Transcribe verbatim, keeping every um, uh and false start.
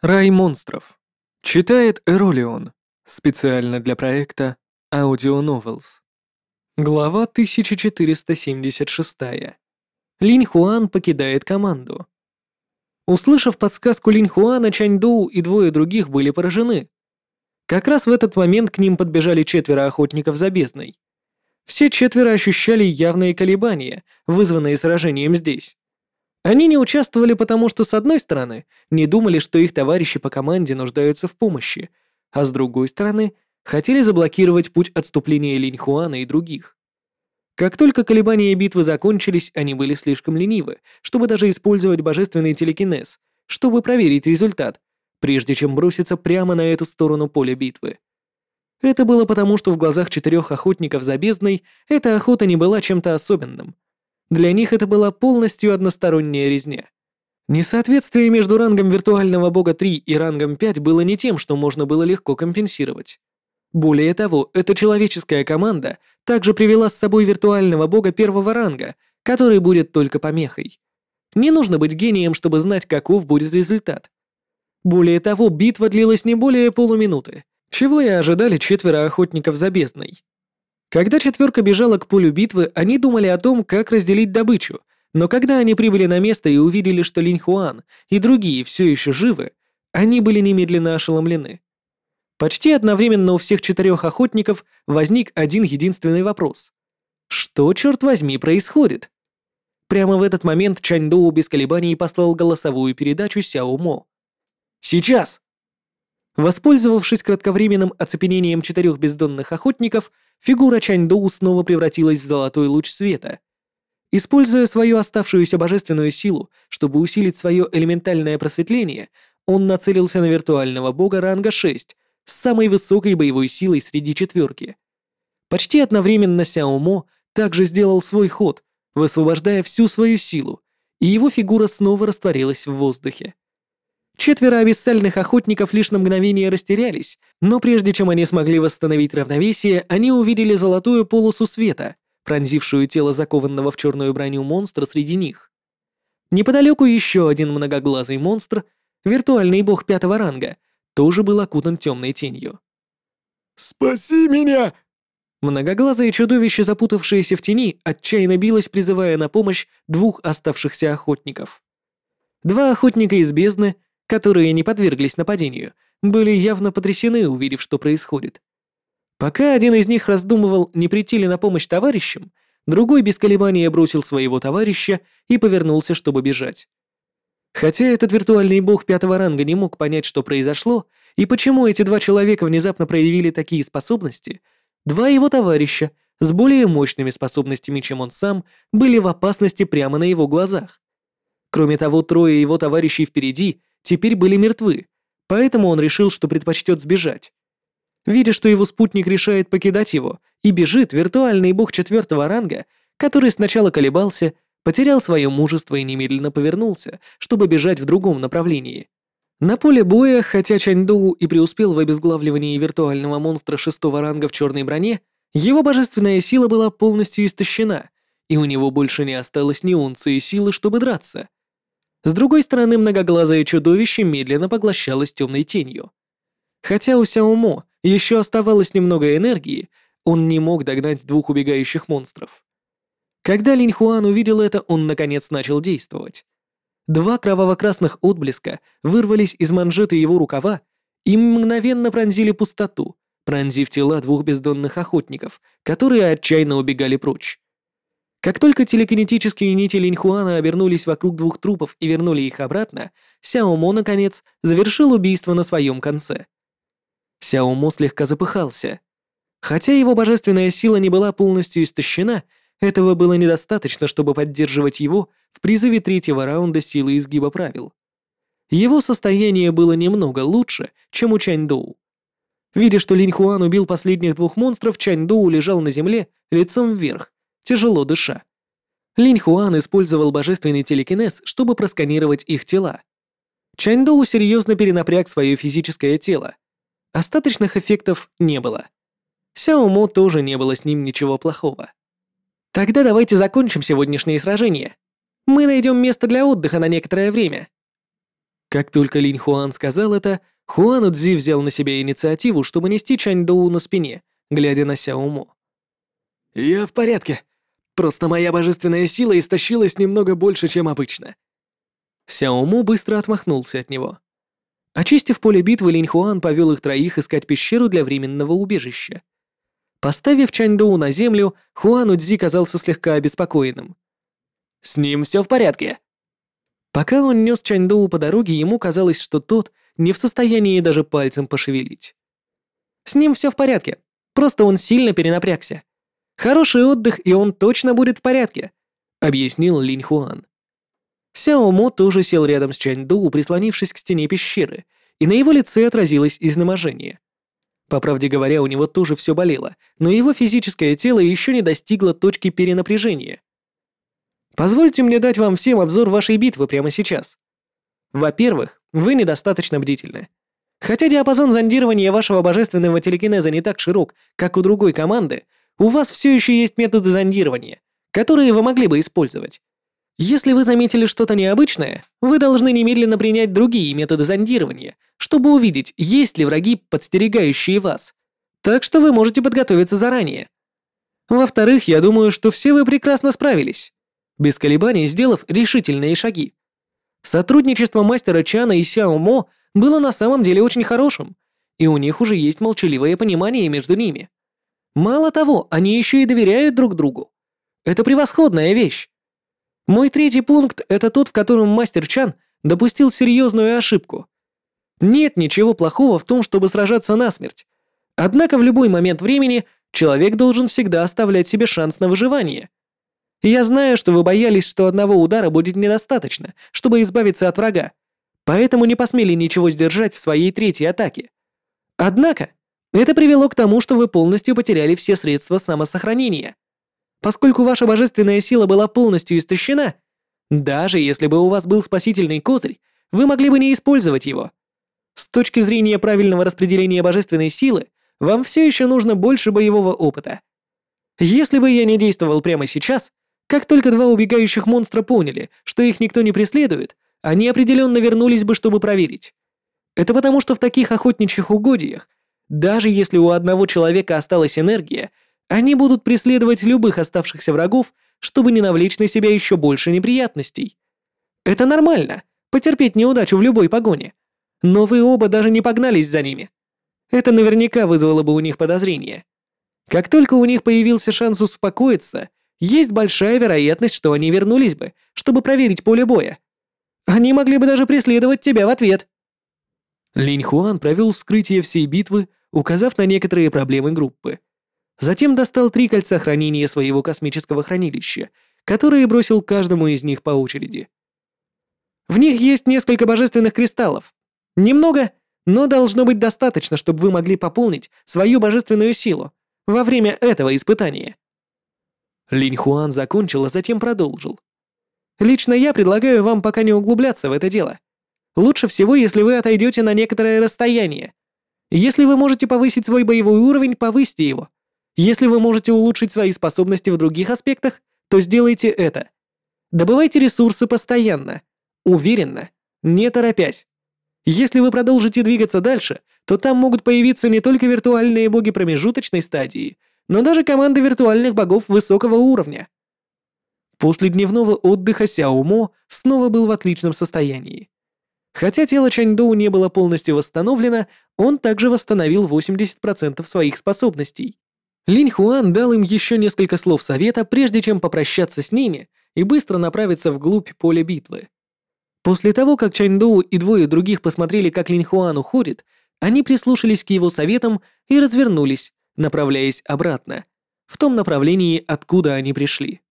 Рай монстров. Читает Эролион. Специально для проекта Audio Novels. Глава тысяча четыреста семьдесят шесть. Линь Хуан покидает команду. Услышав подсказку Линь Хуана, Чань Доу и двое других были поражены. Как раз в этот момент к ним подбежали четверо охотников за бездной. Все четверо ощущали явные колебания, вызванные сражением здесь. Они не участвовали потому, что, с одной стороны, не думали, что их товарищи по команде нуждаются в помощи, а с другой стороны, хотели заблокировать путь отступления Линь Хуана и других. Как только колебания битвы закончились, они были слишком ленивы, чтобы даже использовать божественный телекинез, чтобы проверить результат, прежде чем броситься прямо на эту сторону поля битвы. Это было потому, что в глазах четырех охотников за бездной эта охота не была чем-то особенным. Для них это была полностью односторонняя резня. Несоответствие между рангом виртуального бога три и рангом пять было не тем, что можно было легко компенсировать. Более того, эта человеческая команда также привела с собой виртуального бога первого ранга, который будет только помехой. Не нужно быть гением, чтобы знать, каков будет результат. Более того, битва длилась не более полуминуты, чего и ожидали четверо охотников за бездной. Когда четверка бежала к полю битвы, они думали о том, как разделить добычу, но когда они прибыли на место и увидели, что Линь Хуан и другие все еще живы, они были немедленно ошеломлены. Почти одновременно у всех четырех охотников возник один единственный вопрос. Что, черт возьми, происходит? Прямо в этот момент Чань Доу без колебаний послал голосовую передачу Сяо Мо. «Сейчас!» Воспользовавшись кратковременным оцепенением четырех бездонных охотников, фигура Чань Доу снова превратилась в золотой луч света. Используя свою оставшуюся божественную силу, чтобы усилить свое элементальное просветление, он нацелился на виртуального бога ранга шесть с самой высокой боевой силой среди четверки. Почти одновременно Сяо Мо также сделал свой ход, высвобождая всю свою силу, и его фигура снова растворилась в воздухе. Четверо абиссальных охотников лишь на мгновение растерялись, но прежде чем они смогли восстановить равновесие, они увидели золотую полосу света, пронзившую тело закованного в черную броню монстра среди них. Неподалеку еще один многоглазый монстр, виртуальный бог пятого ранга, тоже был окутан темной тенью. «Спаси меня!» Многоглазое чудовище, запутавшееся в тени, отчаянно билось, призывая на помощь двух оставшихся охотников. Два охотника из бездны, которые не подверглись нападению, были явно потрясены, увидев, что происходит. Пока один из них раздумывал, не прийти ли на помощь товарищам, другой без колебания бросил своего товарища и повернулся, чтобы бежать. Хотя этот виртуальный бог пятого ранга не мог понять, что произошло, и почему эти два человека внезапно проявили такие способности, два его товарища с более мощными способностями, чем он сам, были в опасности прямо на его глазах. Кроме того, трое его товарищей впереди теперь были мертвы, поэтому он решил, что предпочтет сбежать. Видя, что его спутник решает покидать его, и бежит, виртуальный бог четвертого ранга, который сначала колебался, потерял свое мужество и немедленно повернулся, чтобы бежать в другом направлении. На поле боя, хотя Чань Доу и преуспел в обезглавливании виртуального монстра шестого ранга в черной броне, его божественная сила была полностью истощена, и у него больше не осталось ни унции силы, чтобы драться. С другой стороны, многоглазое чудовище медленно поглощалось темной тенью. Хотя у Сяо Мо еще оставалось немного энергии, он не мог догнать двух убегающих монстров. Когда Линь Хуан увидел это, он наконец начал действовать. Два кроваво-красных отблеска вырвались из манжеты его рукава и мгновенно пронзили пустоту, пронзив тела двух бездонных охотников, которые отчаянно убегали прочь. Как только телекинетические нити Линь Хуана обернулись вокруг двух трупов и вернули их обратно, Сяо Мо, наконец, завершил убийство на своем конце. Сяо Мо слегка запыхался. Хотя его божественная сила не была полностью истощена, этого было недостаточно, чтобы поддерживать его в призыве третьего раунда силы изгиба правил. Его состояние было немного лучше, чем у Чань Доу. Видя, что Линь Хуан убил последних двух монстров, Чань Доу лежал на земле лицом вверх, тяжело дыша. Линь Хуан использовал божественный телекинез, чтобы просканировать их тела. Чань Доу серьезно перенапряг свое физическое тело. Остаточных эффектов не было. Сяо Мо тоже не было с ним ничего плохого. «Тогда давайте закончим сегодняшнее сражение. Мы найдем место для отдыха на некоторое время». Как только Линь Хуан сказал это, Хуан Цзи взял на себя инициативу, чтобы нести Чань Доу на спине, глядя на Сяо Мо. «Я в порядке. Просто моя божественная сила истощилась немного больше, чем обычно». Сяо Мо быстро отмахнулся от него. Очистив поле битвы, Линь Хуан повел их троих искать пещеру для временного убежища. Поставив Чань Доу на землю, Хуан Цзи казался слегка обеспокоенным. «С ним все в порядке». Пока он нес Чань Доу по дороге, ему казалось, что тот не в состоянии даже пальцем пошевелить. «С ним все в порядке, просто он сильно перенапрягся. Хороший отдых, и он точно будет в порядке», — объяснил Линь Хуан. Сяо Мо тоже сел рядом с Чань Доу, прислонившись к стене пещеры, и на его лице отразилось изнеможение. По правде говоря, у него тоже все болело, но его физическое тело еще не достигло точки перенапряжения. Позвольте мне дать вам всем обзор вашей битвы прямо сейчас. Во-первых, вы недостаточно бдительны. Хотя диапазон зондирования вашего божественного телекинеза не так широк, как у другой команды, у вас все еще есть методы зондирования, которые вы могли бы использовать. Если вы заметили что-то необычное, вы должны немедленно принять другие методы зондирования, чтобы увидеть, есть ли враги, подстерегающие вас. Так что вы можете подготовиться заранее. Во-вторых, я думаю, что все вы прекрасно справились, без колебаний сделав решительные шаги. Сотрудничество мастера Чана и Сяо Мо было на самом деле очень хорошим, и у них уже есть молчаливое понимание между ними. Мало того, они еще и доверяют друг другу. Это превосходная вещь. Мой третий пункт — это тот, в котором мастер Чан допустил серьезную ошибку. Нет ничего плохого в том, чтобы сражаться насмерть. Однако в любой момент времени человек должен всегда оставлять себе шанс на выживание. Я знаю, что вы боялись, что одного удара будет недостаточно, чтобы избавиться от врага, поэтому не посмели ничего сдержать в своей третьей атаке. Однако, это привело к тому, что вы полностью потеряли все средства самосохранения. Поскольку ваша божественная сила была полностью истощена, даже если бы у вас был спасительный козырь, вы могли бы не использовать его. С точки зрения правильного распределения божественной силы, вам все еще нужно больше боевого опыта. Если бы я не действовал прямо сейчас, как только два убегающих монстра поняли, что их никто не преследует, они определенно вернулись бы, чтобы проверить. Это потому, что в таких охотничьих угодьях, даже если у одного человека осталась энергия, они будут преследовать любых оставшихся врагов, чтобы не навлечь на себя еще больше неприятностей. Это нормально, потерпеть неудачу в любой погоне. Но вы оба даже не погнались за ними. Это наверняка вызвало бы у них подозрение. Как только у них появился шанс успокоиться, есть большая вероятность, что они вернулись бы, чтобы проверить поле боя. Они могли бы даже преследовать тебя в ответ. Линь Хуан провел вскрытие всей битвы, указав на некоторые проблемы группы. Затем достал три кольца хранения своего космического хранилища, которые бросил каждому из них по очереди. В них есть несколько божественных кристаллов. Немного, но должно быть достаточно, чтобы вы могли пополнить свою божественную силу во время этого испытания. Линь Хуан закончил, а затем продолжил. Лично я предлагаю вам пока не углубляться в это дело. Лучше всего, если вы отойдете на некоторое расстояние. Если вы можете повысить свой боевой уровень, повысьте его. Если вы можете улучшить свои способности в других аспектах, то сделайте это. Добывайте ресурсы постоянно, уверенно, не торопясь. Если вы продолжите двигаться дальше, то там могут появиться не только виртуальные боги промежуточной стадии, но даже команды виртуальных богов высокого уровня. После дневного отдыха Сяо Мо снова был в отличном состоянии. Хотя тело Чань Доу не было полностью восстановлено, он также восстановил восемьдесят процентов своих способностей. Линь Хуан дал им еще несколько слов совета, прежде чем попрощаться с ними и быстро направиться вглубь поля битвы. После того, как Чань Доу и двое других посмотрели, как Линь Хуан уходит, они прислушались к его советам и развернулись, направляясь обратно, в том направлении, откуда они пришли.